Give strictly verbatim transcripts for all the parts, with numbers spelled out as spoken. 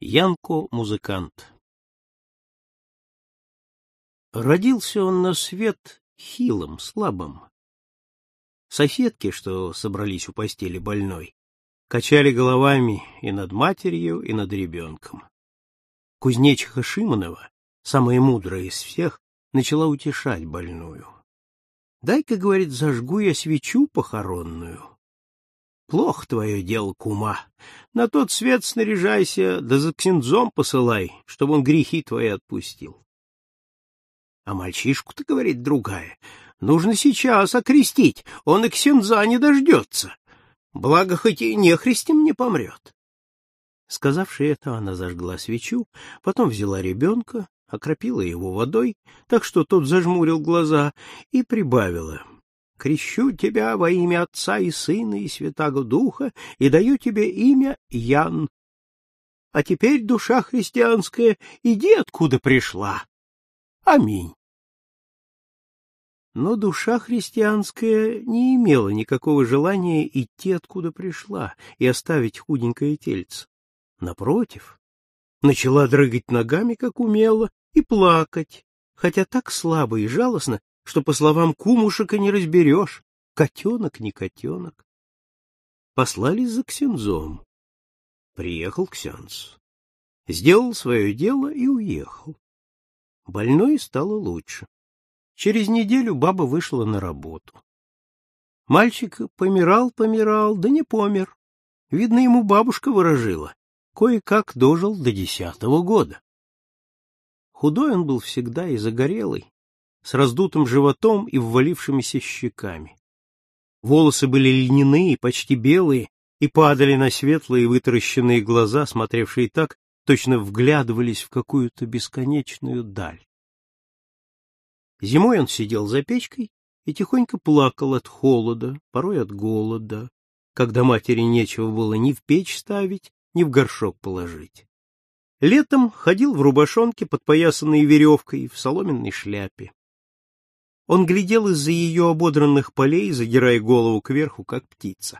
Янко музыкант. Родился он на свет хилым, слабым. Соседки, что собрались у постели больной, качали головами и над матерью, и над ребенком. Кузнечиха Шимонова, самая мудрая из всех, начала утешать больную. «Дай-ка, — говорит, — зажгу я свечу похоронную. Плохо твое дело, кума. На тот свет снаряжайся, да за ксензом посылай, чтобы он грехи твои отпустил». А мальчишку-то, говорит другая, нужно сейчас окрестить, он и ксенза не дождется. Благо, хоть и нехристем не помрет. Сказавши это, она зажгла свечу, потом взяла ребенка, окропила его водой, так что тот зажмурил глаза, и прибавила: «Крещу тебя во имя Отца и Сына и Святаго Духа и даю тебе имя Ян. А теперь, душа христианская, иди, откуда пришла. Аминь». Но душа христианская не имела никакого желания идти, откуда пришла, и оставить худенькое тельце. Напротив, начала дрыгать ногами, как умела, и плакать, хотя так слабо и жалостно, что, по словам кумушек, и не разберешь, котенок не котенок. Послали за ксензом. Приехал ксенз, сделал свое дело и уехал. Больной стало лучше. Через неделю баба вышла на работу. Мальчик помирал-помирал, да не помер. Видно, ему бабушка выражила. Кое-как дожил до десятого года. Худой он был всегда и загорелый, с раздутым животом и ввалившимися щеками. Волосы были льняные, почти белые, и падали на светлые вытаращенные глаза, смотревшие так, точно вглядывались в какую-то бесконечную даль. Зимой он сидел за печкой и тихонько плакал от холода, порой от голода, когда матери нечего было ни в печь ставить, ни в горшок положить. Летом ходил в рубашонке, подпоясанной веревкой, в соломенной шляпе. Он глядел из-за ее ободранных полей, задирая голову кверху, как птица.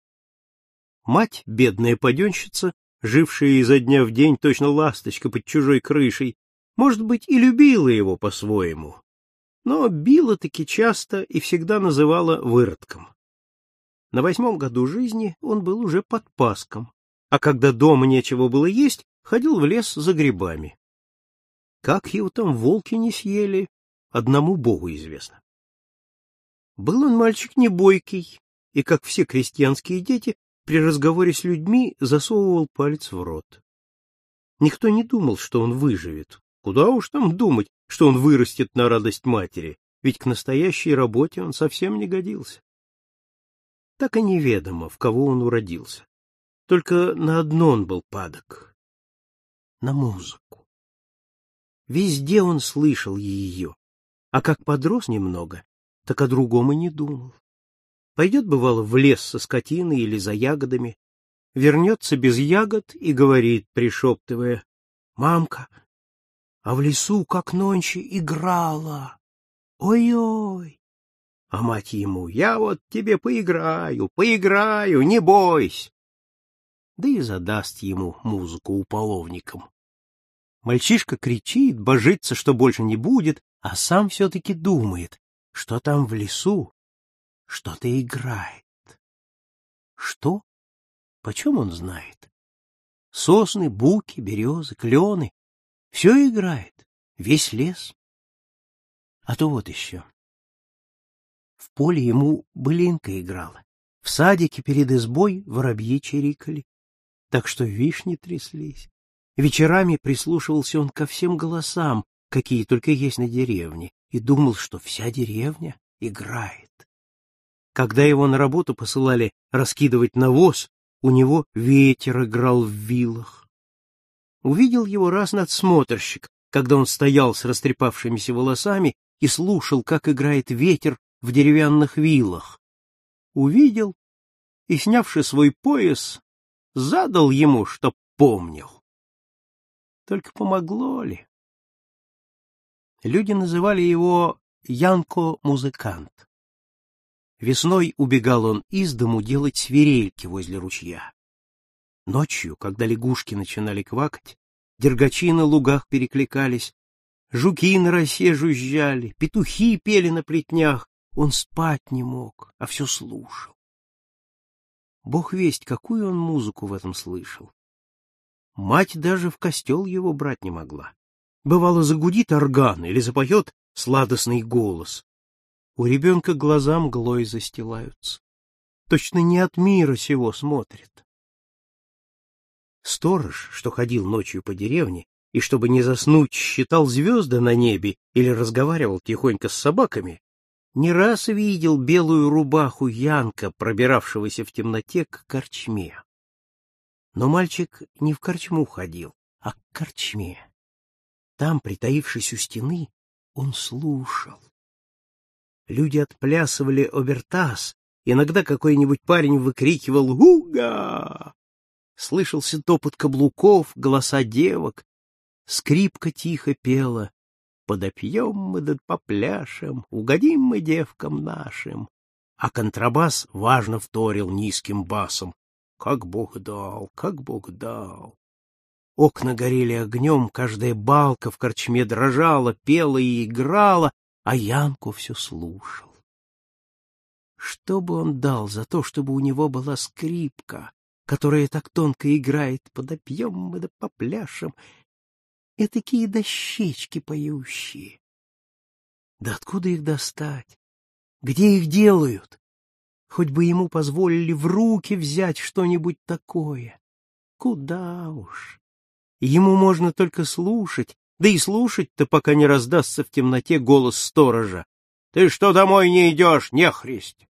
Мать, бедная паденщица, жившая изо дня в день точно ласточка под чужой крышей, может быть, и любила его по-своему, но била-таки часто и всегда называла выродком. На восьмом году жизни он был уже подпаском, а когда дома нечего было есть, ходил в лес за грибами. Как его там волки не съели, одному Богу известно. Был он мальчик не бойкий, и, как все крестьянские дети, при разговоре с людьми засовывал палец в рот. Никто не думал, что он выживет. Куда уж там думать, что он вырастет на радость матери, ведь к настоящей работе он совсем не годился. Так и неведомо, в кого он уродился. Только на одно он был падок — на музыку. Везде он слышал ее, а как подрос немного, так о другом и не думал. Пойдет, бывало, в лес со скотиной или за ягодами, вернется без ягод и говорит, пришептывая: «Мамка, а в лесу, как нонче, играла! Ой-ой!» А мать ему: «Я вот тебе поиграю, поиграю, не бойся!» Да и задаст ему музыку уполовникам. Мальчишка кричит, божится, что больше не будет, а сам все-таки думает, что там в лесу что-то играет. Что? Почем он знает? Сосны, буки, березы, клены — все играет, весь лес. А то вот еще. В поле ему былинка играла, в садике перед избой воробьи чирикали, так что вишни тряслись. Вечерами прислушивался он ко всем голосам, какие только есть на деревне, и думал, что вся деревня играет. Когда его на работу посылали раскидывать навоз, у него ветер играл в вилах. Увидел его раз надсмотрщик, когда он стоял с растрепавшимися волосами и слушал, как играет ветер в деревянных вилах. Увидел и, снявши свой пояс, задал ему, чтоб помнил. Только помогло ли? Люди называли его Янко музыкант. Весной убегал он из дому делать свирельки возле ручья. Ночью, когда лягушки начинали квакать, дергачи на лугах перекликались, жуки на росе жужжали, петухи пели на плетнях, он спать не мог, а все слушал. Бог весть, какую он музыку в этом слышал. Мать даже в костел его брать не могла. Бывало, загудит орган или запоет сладостный голос. У ребенка глаза мглой застилаются. Точно не от мира сего смотрит. Сторож, что ходил ночью по деревне, и, чтобы не заснуть, считал звезды на небе или разговаривал тихонько с собаками, не раз видел белую рубаху Янка, пробиравшегося в темноте к корчме. Но мальчик не в корчму ходил, а к корчме. Там, притаившись у стены, он слушал. Люди отплясывали обертас, иногда какой-нибудь парень выкрикивал «Уга!». Слышался топот каблуков, голоса девок, скрипка тихо пела: «Подопьем мы да попляшем, угодим мы девкам нашим». А контрабас важно вторил низким басом: «Как Бог дал, как Бог дал». Окна горели огнем, каждая балка в корчме дрожала, пела и играла, а Янку все слушал. Что бы он дал за то, чтобы у него была скрипка, которая так тонко играет «Подопьем мы да попляшем», и такие дощечки поющие. Да откуда их достать? Где их делают? Хоть бы ему позволили в руки взять что-нибудь такое. Куда уж. Ему можно только слушать, да и слушать-то, пока не раздастся в темноте голос сторожа: «Ты что домой не идешь, нехристь?»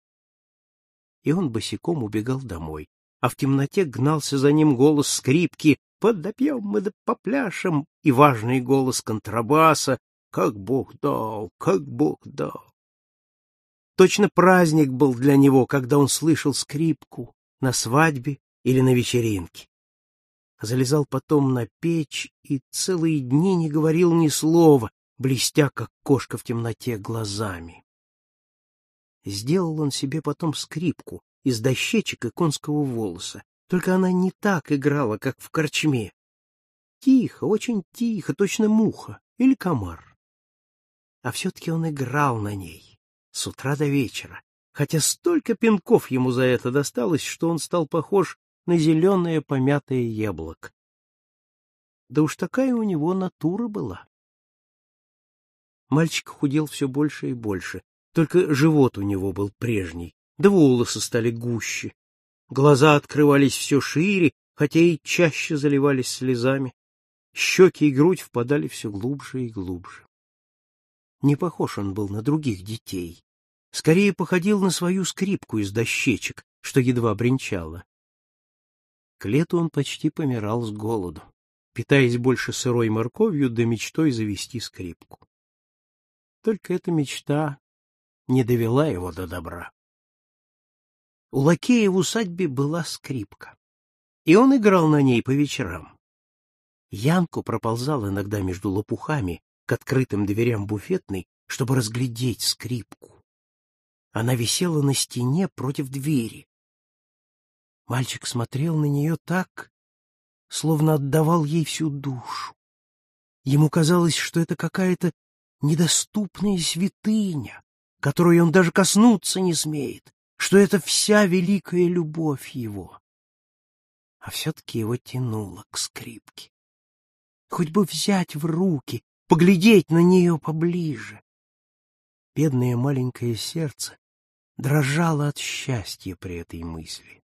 И он босиком убегал домой, а в темноте гнался за ним голос скрипки: «Подопьем мы да попляшем», и важный голос контрабаса: «Как Бог дал, как Бог дал». Точно праздник был для него, когда он слышал скрипку на свадьбе или на вечеринке. Залезал потом на печь и целые дни не говорил ни слова, блестя, как кошка в темноте, глазами. Сделал он себе потом скрипку из дощечек и конского волоса, только она не так играла, как в корчме. Тихо, очень тихо, точно муха или комар. А все-таки он играл на ней с утра до вечера, хотя столько пинков ему за это досталось, что он стал похож на зеленое помятое яблоко. Да уж такая у него натура была. Мальчик худел все больше и больше, только живот у него был прежний, да волосы стали гуще. Глаза открывались все шире, хотя и чаще заливались слезами. Щеки и грудь впадали все глубже и глубже. Не похож он был на других детей. Скорее походил на свою скрипку из дощечек, что едва бренчала. К лету он почти помирал с голоду, питаясь больше сырой морковью да мечтой завести скрипку. Только эта мечта не довела его до добра. У лакея в усадьбе была скрипка, и он играл на ней по вечерам. Янко проползал иногда между лопухами к открытым дверям буфетной, чтобы разглядеть скрипку. Она висела на стене против двери. Мальчик смотрел на нее так, словно отдавал ей всю душу. Ему казалось, что это какая-то недоступная святыня, которой он даже коснуться не смеет, что это вся великая любовь его. А все-таки его тянуло к скрипке. Хоть бы взять в руки, поглядеть на нее поближе. Бедное маленькое сердце дрожало от счастья при этой мысли.